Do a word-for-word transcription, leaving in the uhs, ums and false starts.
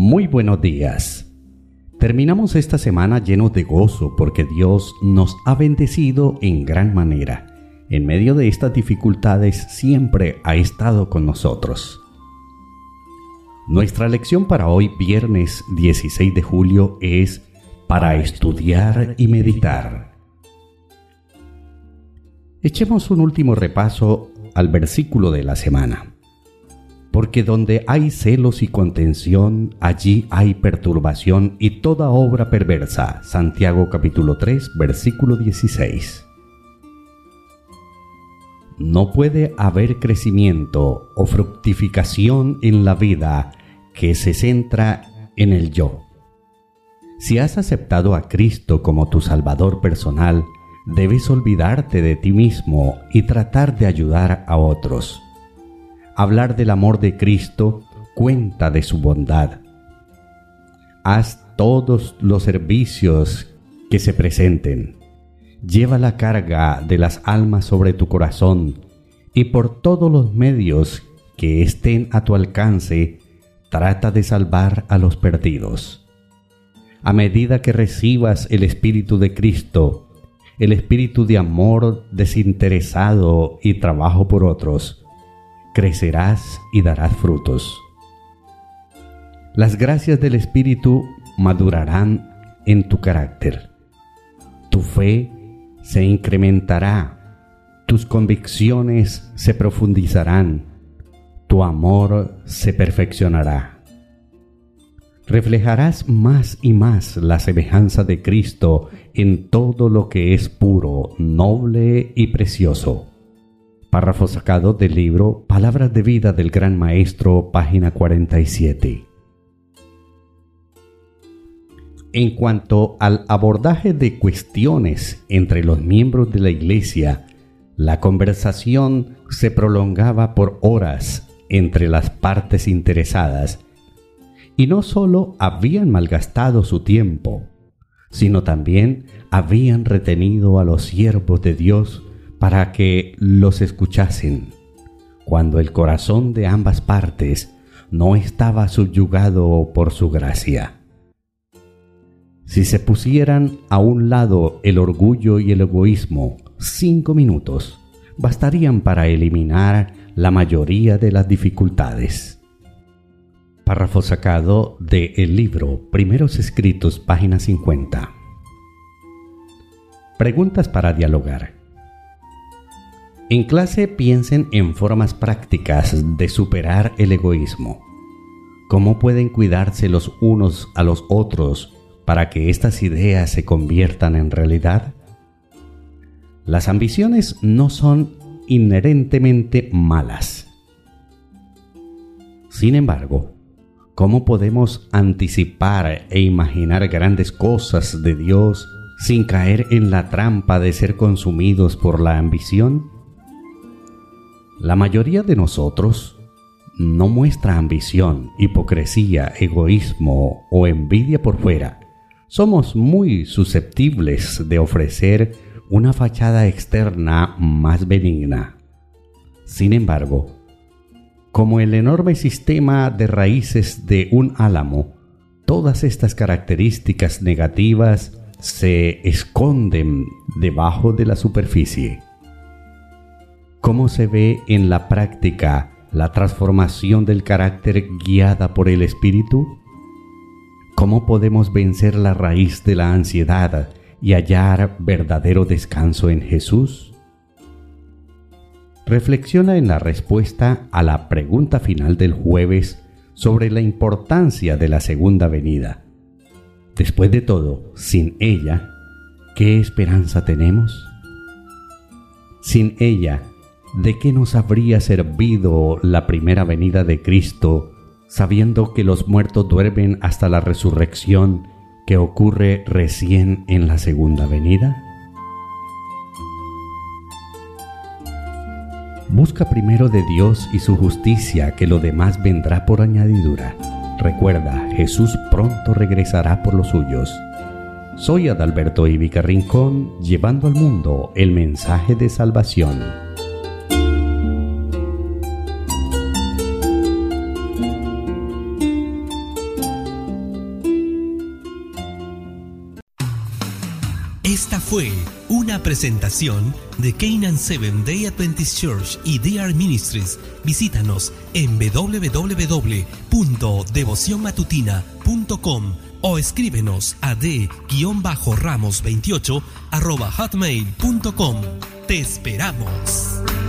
Muy buenos días. Terminamos esta semana llenos de gozo porque Dios nos ha bendecido en gran manera. En medio de estas dificultades siempre ha estado con nosotros. Nuestra lección para hoy, viernes dieciséis de julio, es para estudiar y meditar. Echemos un último repaso al versículo de la semana. Porque donde hay celos y contención, allí hay perturbación y toda obra perversa. Santiago capítulo tres, versículo dieciséis. No puede haber crecimiento o fructificación en la vida que se centra en el yo. Si has aceptado a Cristo como tu Salvador personal, debes olvidarte de ti mismo y tratar de ayudar a otros. Hablar del amor de Cristo cuenta de su bondad. Haz todos los servicios que se presenten. Lleva la carga de las almas sobre tu corazón y por todos los medios que estén a tu alcance, trata de salvar a los perdidos. A medida que recibas el Espíritu de Cristo, el espíritu de amor desinteresado y trabajo por otros, crecerás y darás frutos. Las gracias del Espíritu madurarán en tu carácter. Tu fe se incrementará, tus convicciones se profundizarán, tu amor se perfeccionará. Reflejarás más y más la semejanza de Cristo en todo lo que es puro, noble y precioso. Párrafo sacado del libro Palabras de Vida del Gran Maestro, página cuarenta y siete. En cuanto al abordaje de cuestiones entre los miembros de la Iglesia, la conversación se prolongaba por horas entre las partes interesadas, y no solo habían malgastado su tiempo, sino también habían retenido a los siervos de Dios para que los escuchasen, cuando el corazón de ambas partes no estaba subyugado por su gracia. Si se pusieran a un lado el orgullo y el egoísmo, cinco minutos bastarían para eliminar la mayoría de las dificultades. Párrafo sacado del libro Primeros Escritos, página cincuenta. Preguntas para dialogar. En clase piensen en formas prácticas de superar el egoísmo. ¿Cómo pueden cuidarse los unos a los otros para que estas ideas se conviertan en realidad? Las ambiciones no son inherentemente malas. Sin embargo, ¿cómo podemos anticipar e imaginar grandes cosas de Dios sin caer en la trampa de ser consumidos por la ambición? La mayoría de nosotros no muestra ambición, hipocresía, egoísmo o envidia por fuera. Somos muy susceptibles de ofrecer una fachada externa más benigna. Sin embargo, como el enorme sistema de raíces de un álamo, todas estas características negativas se esconden debajo de la superficie. ¿Cómo se ve en la práctica la transformación del carácter guiada por el Espíritu? ¿Cómo podemos vencer la raíz de la ansiedad y hallar verdadero descanso en Jesús? Reflexiona en la respuesta a la pregunta final del jueves sobre la importancia de la segunda venida. Después de todo, sin ella, ¿qué esperanza tenemos? Sin ella, ¿de qué nos habría servido la primera venida de Cristo, sabiendo que los muertos duermen hasta la resurrección que ocurre recién en la segunda venida? Busca primero de Dios y su justicia, que lo demás vendrá por añadidura. Recuerda, Jesús pronto regresará por los suyos. Soy Adalberto Ivica Rincón, llevando al mundo el mensaje de salvación. Esta fue una presentación de Canaan Seventh Day Adventist Church y D R Ministries. Visítanos en doble u doble u doble u punto devoción matutina punto com o escríbenos a d ramos veintiocho arroba hotmail punto com. ¡Te esperamos!